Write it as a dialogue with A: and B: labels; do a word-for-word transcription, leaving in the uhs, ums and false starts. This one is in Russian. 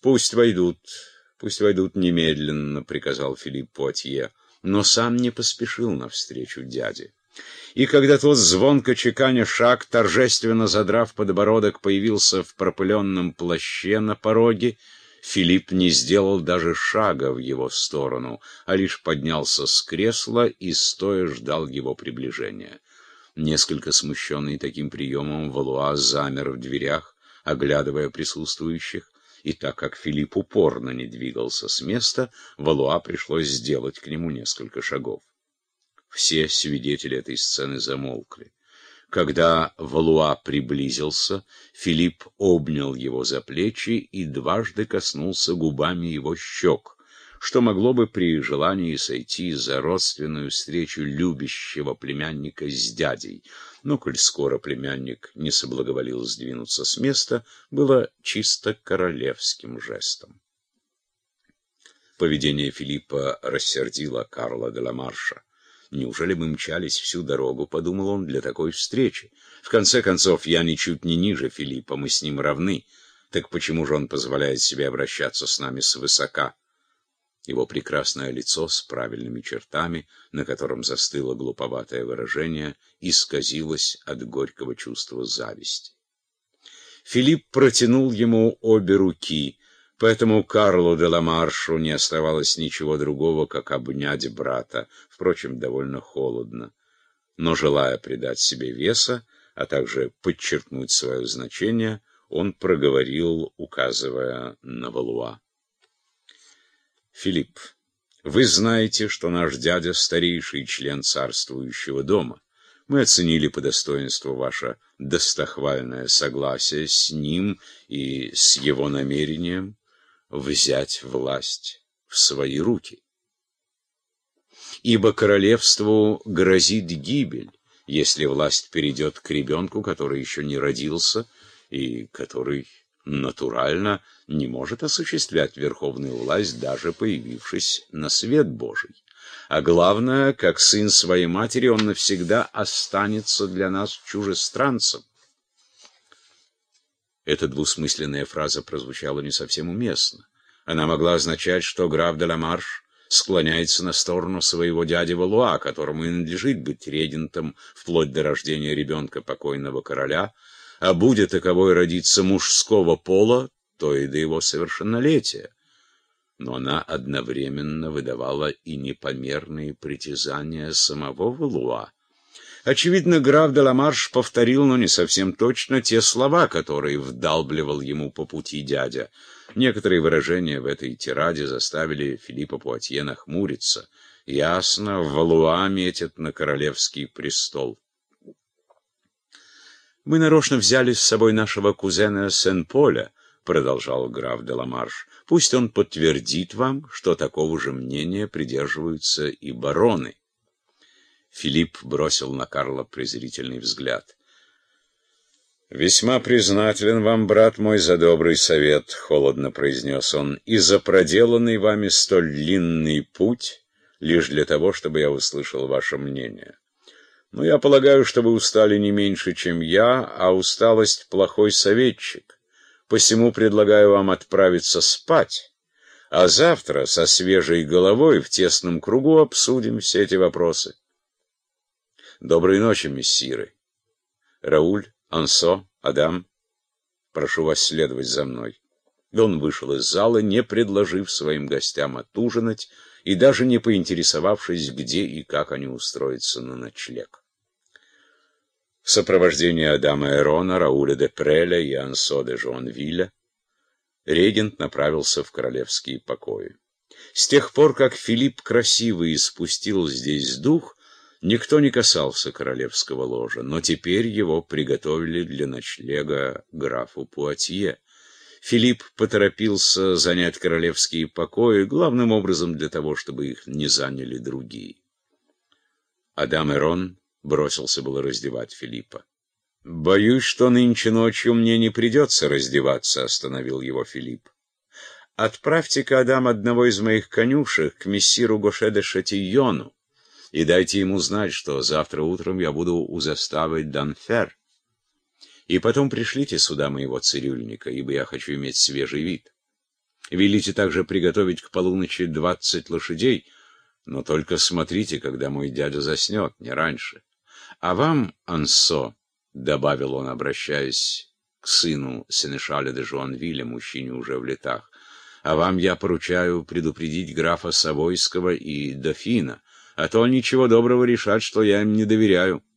A: Пусть войдут, пусть войдут немедленно, — приказал Филипп Пуатье, но сам не поспешил навстречу дяде. И когда тот, звонко чеканя шаг, торжественно задрав подбородок, появился в пропыленном плаще на пороге, Филипп не сделал даже шага в его сторону, а лишь поднялся с кресла и стоя ждал его приближения. Несколько смущенный таким приемом, Валуа замер в дверях, оглядывая присутствующих, и так как Филипп упорно не двигался с места, Валуа пришлось сделать к нему несколько шагов. Все свидетели этой сцены замолкли. Когда Валуа приблизился, Филипп обнял его за плечи и дважды коснулся губами его щек, что могло бы при желании сойти за родственную встречу любящего племянника с дядей. Но, коль скоро племянник не соблаговолил сдвинуться с места, было чисто королевским жестом. Поведение Филиппа рассердило Карла де ла Марша. «Неужели мы мчались всю дорогу, — подумал он, — для такой встречи? В конце концов, я ничуть не ниже Филиппа, мы с ним равны. Так почему же он позволяет себе обращаться с нами свысока?» Его прекрасное лицо с правильными чертами, на котором застыло глуповатое выражение, исказилось от горького чувства зависти. Филипп протянул ему обе руки, поэтому Карлу де ла Маршу не оставалось ничего другого, как обнять брата, впрочем, довольно холодно. Но, желая придать себе веса, а также подчеркнуть свое значение, он проговорил, указывая на Валуа: «Филипп, вы знаете, что наш дядя — старейший член царствующего дома. Мы оценили по достоинству ваше достохвальное согласие с ним и с его намерением взять власть в свои руки. Ибо королевству грозит гибель, если власть перейдет к ребенку, который еще не родился и который натурально не может осуществлять верховную власть, даже появившись на свет Божий. А главное, как сын своей матери, он навсегда останется для нас чужестранцем». Эта двусмысленная фраза прозвучала не совсем уместно. Она могла означать, что граф де ла Марш склоняется на сторону своего дяди Валуа, которому и надлежит быть регентом вплоть до рождения ребенка покойного короля, а будет таковой родиться мужского пола, то и до его совершеннолетия. Но она одновременно выдавала и непомерные притязания самого Валуа. Очевидно, граф де ла Марш повторил, но не совсем точно, те слова, которые вдалбливал ему по пути дядя. Некоторые выражения в этой тираде заставили Филиппа Пуатье нахмуриться. Ясно, Валуа метит на королевский престол. «Мы нарочно взяли с собой нашего кузена Сен-Поля, — продолжал граф де ла Марш. — Пусть он подтвердит вам, что такого же мнения придерживаются и бароны». Филипп бросил на Карла презрительный взгляд. «Весьма признателен вам, брат мой, за добрый совет, — холодно произнес он, — и за проделанный вами столь длинный путь, лишь для того, чтобы я услышал ваше мнение. Но я полагаю, что вы устали не меньше, чем я, а усталость — плохой советчик. Посему предлагаю вам отправиться спать, а завтра со свежей головой в тесном кругу обсудим все эти вопросы. Доброй ночи, мессиры. Рауль, Ансо, Адам, прошу вас следовать за мной». И он вышел из зала, не предложив своим гостям отужинать и даже не поинтересовавшись, где и как они устроятся на ночлег. В сопровождении Адама Эрона, Рауля де Преля и Ансо де Жуанвиля регент направился в королевские покои. С тех пор, как Филипп Красивый испустил здесь дух, никто не касался королевского ложа, но теперь его приготовили для ночлега графу Пуатье. Филипп поторопился занять королевские покои, главным образом для того, чтобы их не заняли другие. Адам Эрон бросился было раздевать Филиппа. «Боюсь, что нынче ночью мне не придется раздеваться», — остановил его Филипп. «Отправьте-ка, Адам, одного из моих конюшек к мессиру Гоше де Шатийону и дайте ему знать, что завтра утром я буду у заставы Данфер. И потом пришлите сюда моего цирюльника, ибо я хочу иметь свежий вид. Велите также приготовить к полуночи двадцать лошадей, но только смотрите, когда мой дядя заснет, не раньше. А вам, Ансо, — добавил он, обращаясь к сыну сенешаля де Жуанвиля, мужчине уже в летах, — а вам я поручаю предупредить графа Савойского и дофина, а то ничего доброго решат, что я им не доверяю.